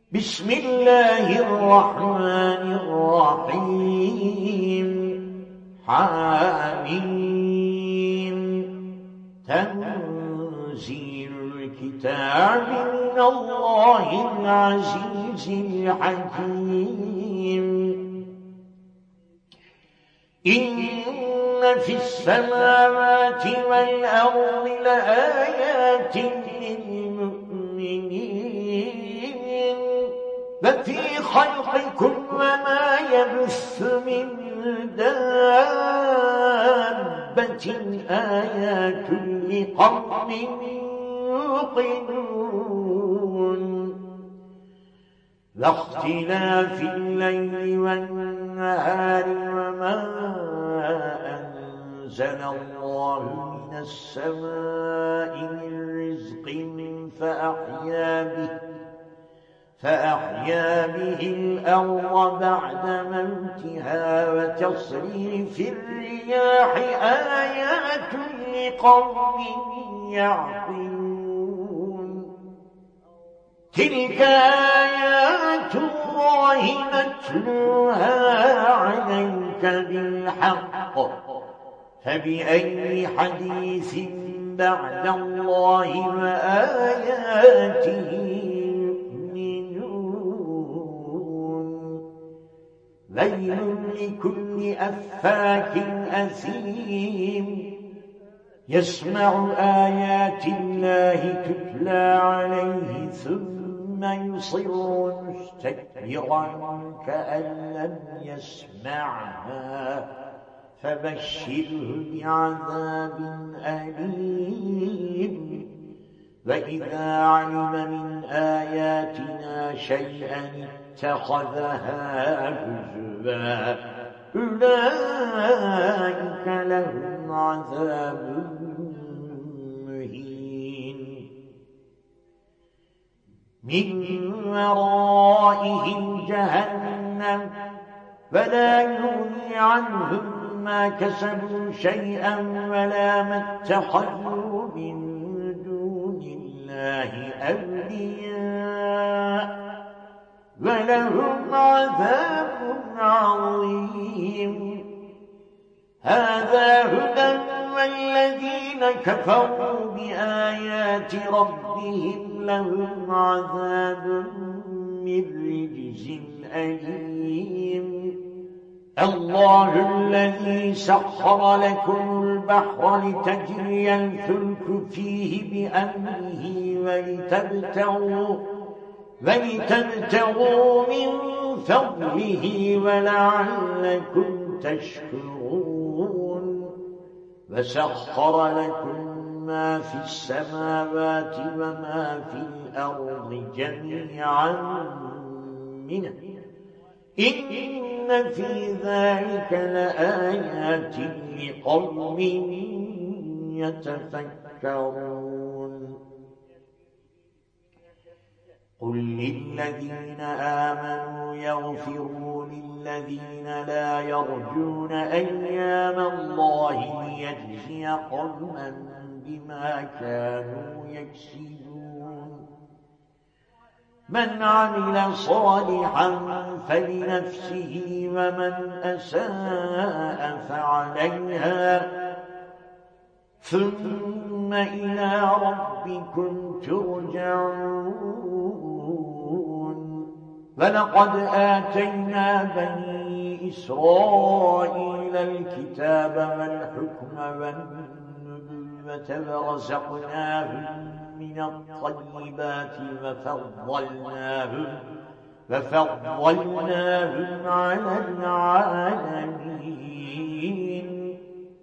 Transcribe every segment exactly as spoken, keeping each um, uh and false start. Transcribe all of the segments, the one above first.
بسم الله الرحمن الرحيم حميم تنزيل الكتاب من الله العزيز الحكيم إن في السماوات والأرض لآيات للمؤمنين وفي خلقكم وما يبث من دابة آيات لقوم يوقنون واختلاف الليل والنهار وما أنزل الله من السماء من رزق فأحيا به فأحيا به الأرض بعد موتها وتصريف الرياح آيات لقوم يعقلون تلك آيات الله نتلوها عليك بالحق فبأي حديث بعد الله وآياته ويل لكل أفاك أثيم يسمع آيات الله تتلى عليه ثم يصر مستكبرا كأن لم يسمعها فبشره بعذاب أليم وإذا علم من آياتنا شيئا اتخذها هزوا أولئك لهم عذاب مهين من ورائهم جهنم ولا يغني عنهم ما كسبوا شيئا ولا ما اتخذوا من دون الله أولياء ولهم عذاب عظيم هذا هدى والذين كفروا بآيات ربهم لهم عذاب من رجز أليم الله الذي سخر لكم البحر لتجري الفلك فيه بأمره ولتبتغوا ولتبتغوا من فضله ولعلكم تشكرون وسخر لكم ما في السماوات وما في الأرض جميعا منه إن في ذلك لآيات لقوم يتفكرون قل للذين آمنوا يغفروا للذين لا يرجون أيام الله ليجزي قوما بما كانوا يكسبون من عمل صالحا فلنفسه ومن أساء فعليها ثم إلى ربكم ترجعون ولقد آتينا بني إسرائيل الكتاب والحكم والنبوة ورزقناهم من الطيبات وفضلناهم وفضلناهم على العالمين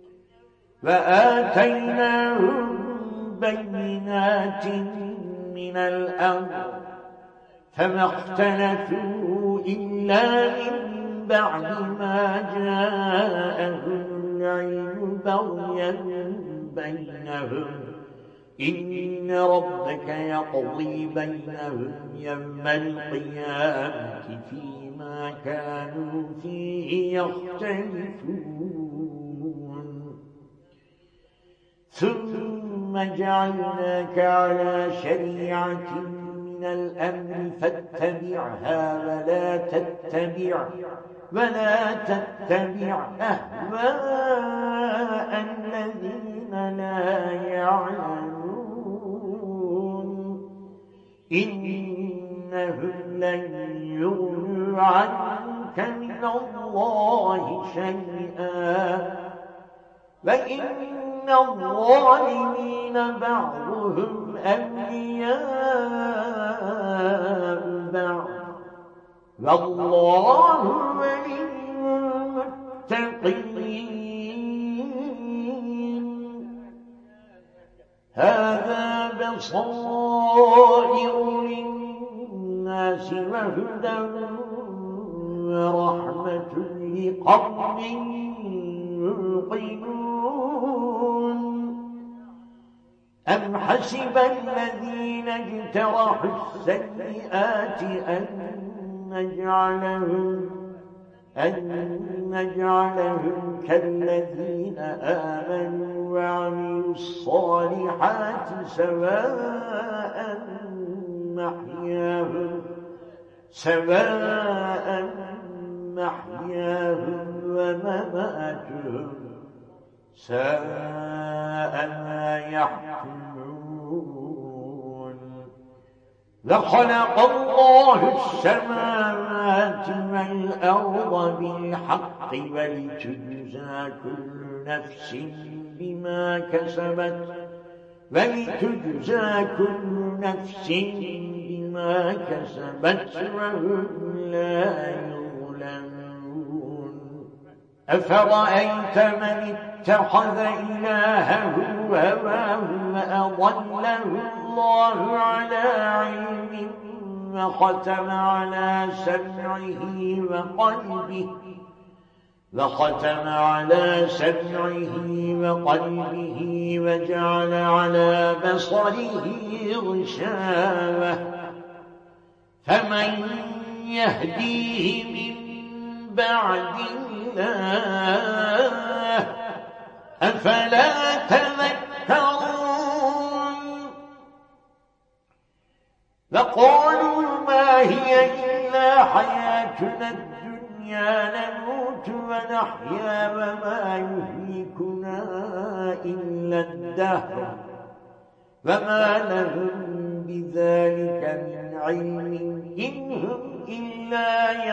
وآتيناهم بينات من الأمر فما اختلفوا إلا من بعد ما جاءهم العلم بغيا بينهم إن ربك يقضي بينهم يوم القيامة فيما كانوا فيه يختلفون ثم جعلناك على شريعة من من الأمر فاتبعها ولا تتبع ولا تتبع أهواء الذين لا يعلمون إنهم لن يغنوا عنك من الله شيئا وإن الظالمين بعضهم أولياء بعض والله ولي المتقين هذا بصائر للناس وهدى ورحمة لقوم يوقنون أم حسب الذين اجترحوا السيئات أن نجعلهم أن نجعلهم كالذين آمنوا وعملوا الصالحات سواء محياهم سواء محياهم ومماتهم ساء ما يحكمون وخلق الله السماوات والأرض بالحق ولتجزى كل نفس بما كسبت ولتجزى كل نفس بما كسبت وهم لا يظلمون أفرأيت من اتخذ إلهه هواه وأضله الله على علم وختم على سمعه وقلبه وختم على سمعه وقلبه وجعل على بصره غشاوة فمن يهديه من بعد الله أفلا تذكرون وقالوا ما هي إلا حياتنا الدنيا نموت ونحيا وما يهلكنا إلا الدهر وما لهم بذلك من علم إن هم إلا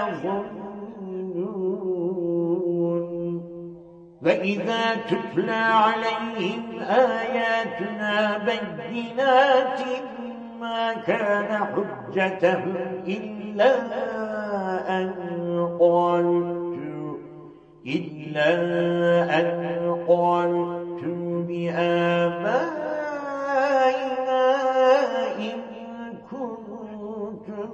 يظنون وإذا تتلى عليهم آياتنا بينات ما كان حجتهم إلا أن قالوا إلا أن قالوا بآبائنا إن كنتم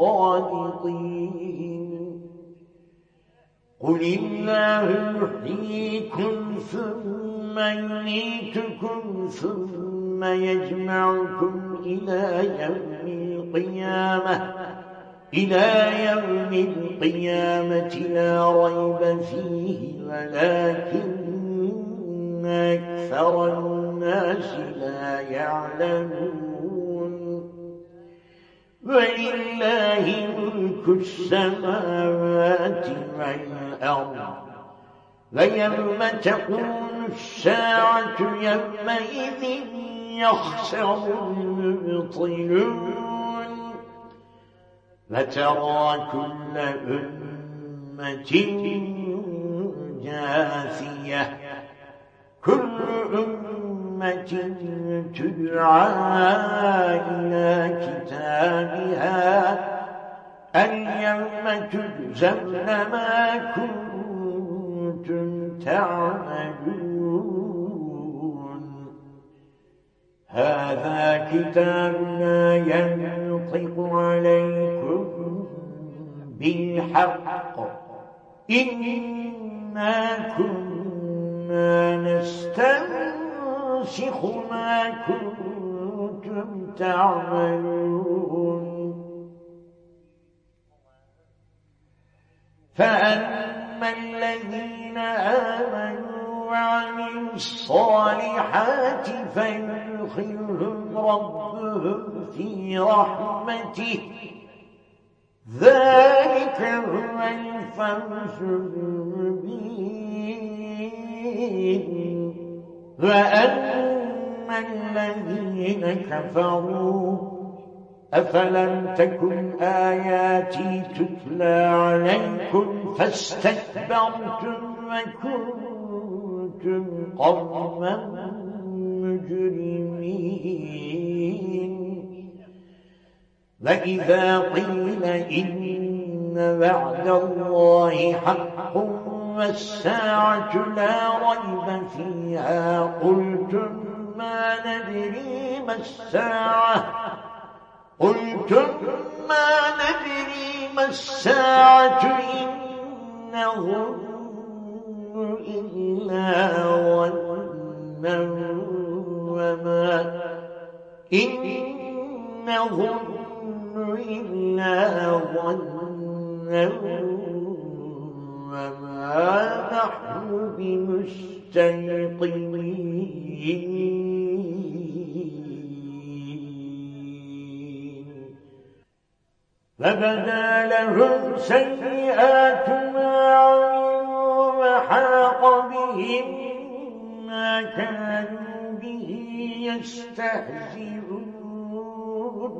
صادقين قل الله يحييكم ثم يميتكم ثم يجمعكم إلى يوم القيامة إلى يوم القيامة لا ريب فيه ولكن أكثر الناس لا يعلمون ولله ملك السماوات والأرض ويوم تقوم الساعة يومئذ يخسر المبطلون وترى كل أمة جاثية كل أمة تدعى إلى كتابها اليوم تجزون ما كنتم تعملون هذا كتابنا ينطق عليكم بالحق إنا كنا نستنسخ ما كنتم تعملون فأما الذين آمنوا وعملوا الصالحات فيدخلهم ربهم في رحمته ذلك هو الفوز المبين وأما الذين كفروا أفلم تكن آياتي تتلى عليكم فاستكبرتم وكنتم قوما مجرمين وإذا قيل إن وعد الله حق والساعة لا ريب فيها قلتم ما ندري ما الساعة قلتم ما ندري ما الساعة إن نظن إلا ظنا وما إن نظن إلا ظنا وما نحن بمستيقنين فبدا لهم سيئات ما عملوا وحاق بهم ما كانوا به يستهزئون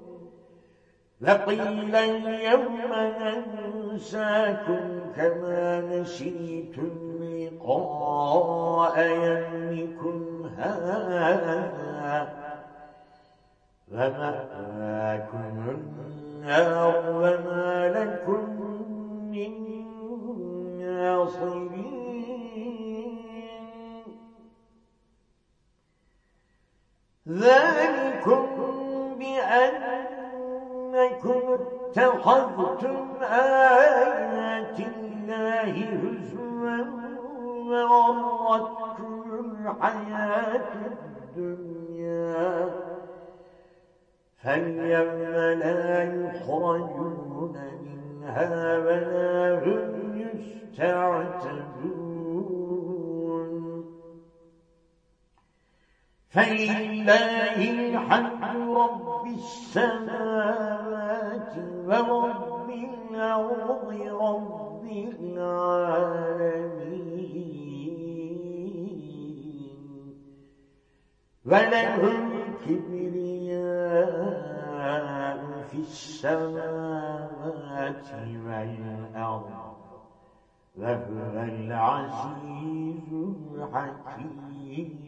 وقيل اليوم ننساكم كما نسيتم لقاء يومكم هذا ومأواكم النار وما لكم من ناصرين ذلكم بأنكم اتخذتم آيات الله هزوا وغرتكم الحياة الدنيا فاليوم لا يخرجون منها ولا هم يستعتبون فلله الحمد رب السماوات ورب الأرض رب العالمين وله الكبرياء في السماوات والأرض وهو العزيز الحكيم